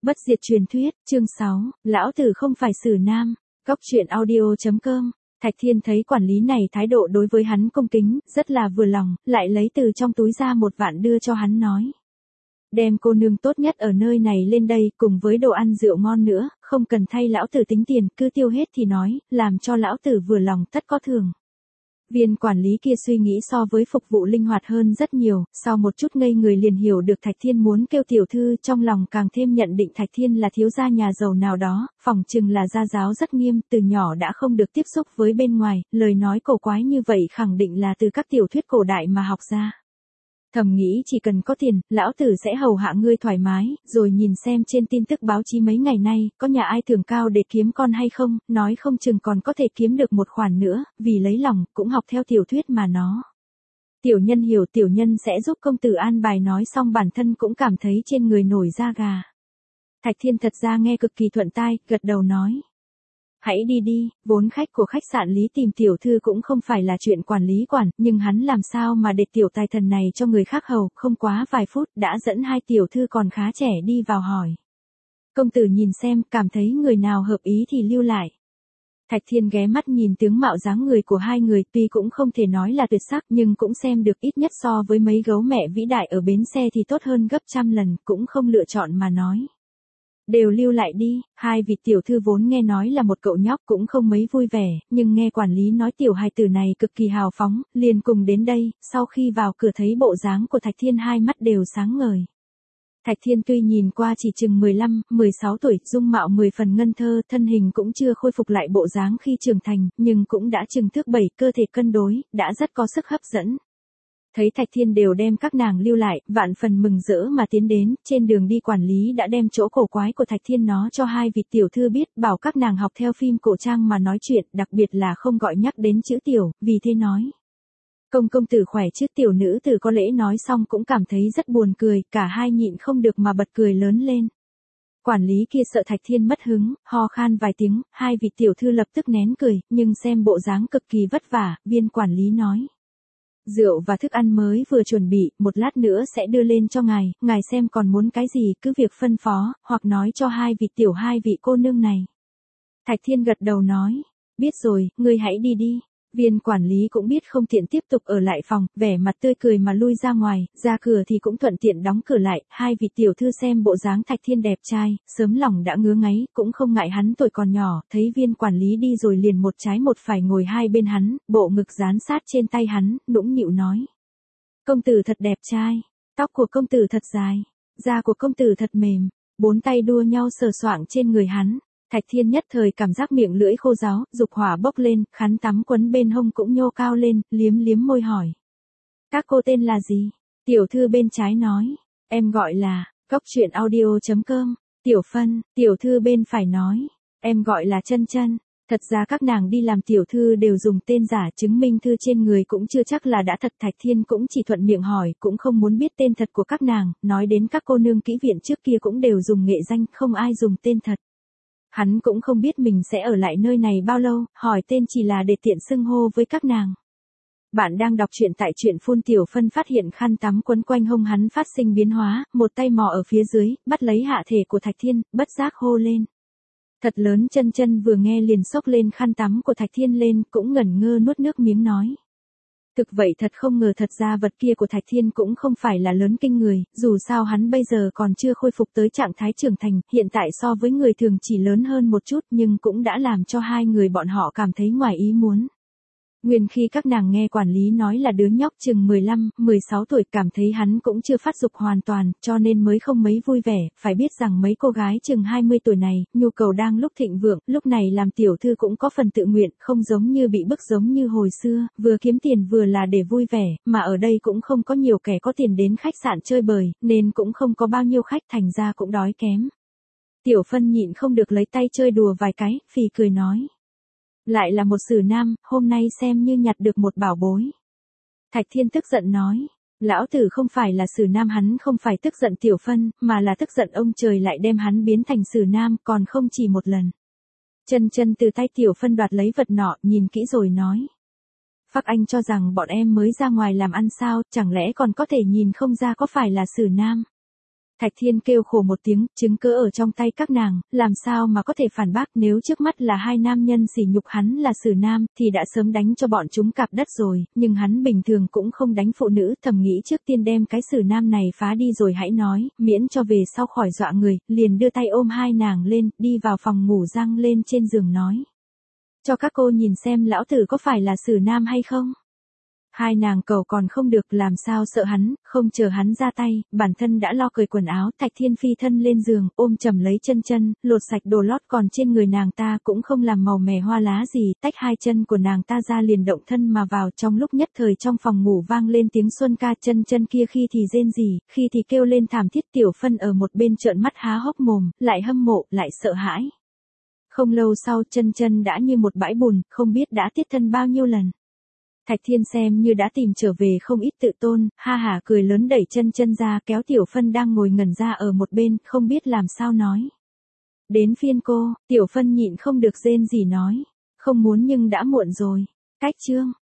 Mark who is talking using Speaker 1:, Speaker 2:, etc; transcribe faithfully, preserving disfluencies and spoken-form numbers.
Speaker 1: Bất diệt truyền thuyết, chương sáu, lão tử không phải sử nam. Góc truyện audio chấm com. Thạch Thiên thấy quản lý này thái độ đối với hắn cung kính, rất là vừa lòng, lại lấy từ trong túi ra một vạn đưa cho hắn nói. Đem cô nương tốt nhất ở nơi này lên đây, cùng với đồ ăn rượu ngon nữa, không cần thay lão tử tính tiền, cứ tiêu hết thì nói, làm cho lão tử vừa lòng tất có thường. Viên quản lý kia suy nghĩ so với phục vụ linh hoạt hơn rất nhiều, sau một chút ngây người liền hiểu được Thạch Thiên muốn kêu tiểu thư, trong lòng càng thêm nhận định Thạch Thiên là thiếu gia nhà giàu nào đó, phỏng chừng là gia giáo rất nghiêm, từ nhỏ đã không được tiếp xúc với bên ngoài, lời nói cổ quái như vậy khẳng định là từ các tiểu thuyết cổ đại mà học ra. Thầm nghĩ chỉ cần có tiền, lão tử sẽ hầu hạ ngươi thoải mái, rồi nhìn xem trên tin tức báo chí mấy ngày nay, có nhà ai thưởng cao để kiếm con hay không, nói không chừng còn có thể kiếm được một khoản nữa, vì lấy lòng, cũng học theo tiểu thuyết mà nó. Tiểu nhân hiểu tiểu nhân sẽ giúp công tử an bài nói xong bản thân cũng cảm thấy trên người nổi da gà. Thạch Thiên thật ra nghe cực kỳ thuận tai, gật đầu nói. Hãy đi đi, vốn khách của khách sạn Lý tìm tiểu thư cũng không phải là chuyện quản lý quản, nhưng hắn làm sao mà để tiểu tài thần này cho người khác hầu, không quá vài phút đã dẫn hai tiểu thư còn khá trẻ đi vào hỏi. Công tử nhìn xem, cảm thấy người nào hợp ý thì lưu lại. Thạch Thiên ghé mắt nhìn tướng mạo dáng người của hai người, tuy cũng không thể nói là tuyệt sắc nhưng cũng xem được ít nhất so với mấy gấu mẹ vĩ đại ở bến xe thì tốt hơn gấp trăm lần, cũng không lựa chọn mà nói. Đều lưu lại đi, hai vị tiểu thư vốn nghe nói là một cậu nhóc cũng không mấy vui vẻ, nhưng nghe quản lý nói tiểu hài tử này cực kỳ hào phóng, liền cùng đến đây, sau khi vào cửa thấy bộ dáng của Thạch Thiên hai mắt đều sáng ngời. Thạch Thiên tuy nhìn qua chỉ chừng mười lăm, mười sáu tuổi, dung mạo mười phần ngân thơ, thân hình cũng chưa khôi phục lại bộ dáng khi trưởng thành, nhưng cũng đã chừng thước bảy, cơ thể cân đối, đã rất có sức hấp dẫn. Thấy Thạch Thiên đều đem các nàng lưu lại, vạn phần mừng rỡ mà tiến đến, trên đường đi quản lý đã đem chỗ cổ quái của Thạch Thiên nó cho hai vị tiểu thư biết, bảo các nàng học theo phim cổ trang mà nói chuyện, đặc biệt là không gọi nhắc đến chữ tiểu, vì thế nói. Công công tử khỏe chứ, tiểu nữ tử có lễ nói xong cũng cảm thấy rất buồn cười, cả hai nhịn không được mà bật cười lớn lên. Quản lý kia sợ Thạch Thiên mất hứng, ho khan vài tiếng, hai vị tiểu thư lập tức nén cười, nhưng xem bộ dáng cực kỳ vất vả, viên quản lý nói. Rượu và thức ăn mới vừa chuẩn bị, một lát nữa sẽ đưa lên cho ngài, ngài xem còn muốn cái gì cứ việc phân phó, hoặc nói cho hai vị tiểu hai vị cô nương này. Thạch Thiên gật đầu nói, biết rồi, ngươi hãy đi đi. Viên quản lý cũng biết không tiện tiếp tục ở lại phòng, vẻ mặt tươi cười mà lui ra ngoài, ra cửa thì cũng thuận tiện đóng cửa lại, hai vị tiểu thư xem bộ dáng Thạch Thiên đẹp trai, sớm lòng đã ngứa ngáy, cũng không ngại hắn tuổi còn nhỏ, thấy viên quản lý đi rồi liền một trái một phải ngồi hai bên hắn, bộ ngực dán sát trên tay hắn, nũng nịu nói. Công tử thật đẹp trai, tóc của công tử thật dài, da của công tử thật mềm, bốn tay đua nhau sờ soạng trên người hắn. Thạch Thiên nhất thời cảm giác miệng lưỡi khô ráo, dục hỏa bốc lên, khăn tắm quấn bên hông cũng nhô cao lên, liếm liếm môi hỏi. Các cô tên là gì? Tiểu thư bên trái nói. Em gọi là, góc truyện audio chấm com. Tiểu Phân, tiểu thư bên phải nói. Em gọi là Chân Chân. Thật ra các nàng đi làm tiểu thư đều dùng tên giả, chứng minh thư trên người cũng chưa chắc là đã thật. Thạch Thiên cũng chỉ thuận miệng hỏi, cũng không muốn biết tên thật của các nàng, nói đến các cô nương kỹ viện trước kia cũng đều dùng nghệ danh, không ai dùng tên thật. Hắn cũng không biết mình sẽ ở lại nơi này bao lâu, hỏi tên chỉ là để tiện xưng hô với các nàng. Bạn đang đọc truyện tại truyện phun. Tiểu Phân phát hiện khăn tắm quấn quanh hông hắn phát sinh biến hóa, một tay mò ở phía dưới, bắt lấy hạ thể của Thạch Thiên, bất giác hô lên. Thật lớn. Chân Chân vừa nghe liền xốc lên khăn tắm của Thạch Thiên lên, cũng ngẩn ngơ nuốt nước miếng nói. Thực vậy thật không ngờ thật ra vật kia của Thạch Thiên cũng không phải là lớn kinh người, dù sao hắn bây giờ còn chưa khôi phục tới trạng thái trưởng thành, hiện tại so với người thường chỉ lớn hơn một chút nhưng cũng đã làm cho hai người bọn họ cảm thấy ngoài ý muốn. Nguyên khi các nàng nghe quản lý nói là đứa nhóc chừng mười lăm, mười sáu tuổi, cảm thấy hắn cũng chưa phát dục hoàn toàn, cho nên mới không mấy vui vẻ, phải biết rằng mấy cô gái chừng hai mươi tuổi này, nhu cầu đang lúc thịnh vượng, lúc này làm tiểu thư cũng có phần tự nguyện, không giống như bị bức giống như hồi xưa, vừa kiếm tiền vừa là để vui vẻ, mà ở đây cũng không có nhiều kẻ có tiền đến khách sạn chơi bời, nên cũng không có bao nhiêu khách, thành ra cũng đói kém. Tiểu Phân nhịn không được lấy tay chơi đùa vài cái, phì cười nói. Lại là một sử nam, hôm nay xem như nhặt được một bảo bối. Thạch Thiên tức giận nói, lão tử không phải là sử nam. Hắn không phải tức giận Tiểu Phân, mà là tức giận ông trời lại đem hắn biến thành sử nam, còn không chỉ một lần. Chân Chân từ tay Tiểu Phân đoạt lấy vật nọ, nhìn kỹ rồi nói. Phác anh cho rằng bọn em mới ra ngoài làm ăn sao, chẳng lẽ còn có thể nhìn không ra có phải là sử nam. Thạch Thiên kêu khổ một tiếng, chứng cớ ở trong tay các nàng, làm sao mà có thể phản bác, nếu trước mắt là hai nam nhân sỉ nhục hắn là Sử Nam, thì đã sớm đánh cho bọn chúng cạp đất rồi, nhưng hắn bình thường cũng không đánh phụ nữ, thầm nghĩ trước tiên đem cái Sử Nam này phá đi rồi hãy nói, miễn cho về sau khỏi dọa người, liền đưa tay ôm hai nàng lên, đi vào phòng ngủ giăng lên trên giường nói. Cho các cô nhìn xem lão tử có phải là Sử Nam hay không? Hai nàng cầu còn không được, làm sao sợ hắn, không chờ hắn ra tay, bản thân đã lo cởi quần áo, Thạch Thiên phi thân lên giường, ôm chầm lấy chân chân, lột sạch đồ lót còn trên người nàng ta cũng không làm màu mè hoa lá gì, tách hai chân của nàng ta ra liền động thân mà vào, trong lúc nhất thời trong phòng ngủ vang lên tiếng xuân ca, chân chân kia khi thì rên rỉ, khi thì kêu lên thảm thiết, Tiểu Phân ở một bên trợn mắt há hốc mồm, lại hâm mộ, lại sợ hãi. Không lâu sau chân chân đã như một bãi bùn, không biết đã tiết thân bao nhiêu lần. Thạch Thiên xem như đã tìm trở về không ít tự tôn, ha hả cười lớn đẩy chân chân ra kéo Tiểu Phân đang ngồi ngẩn ra ở một bên, không biết làm sao nói. Đến phiên cô, Tiểu Phân nhịn không được rên gì nói. Không muốn nhưng đã muộn rồi. Cách chương.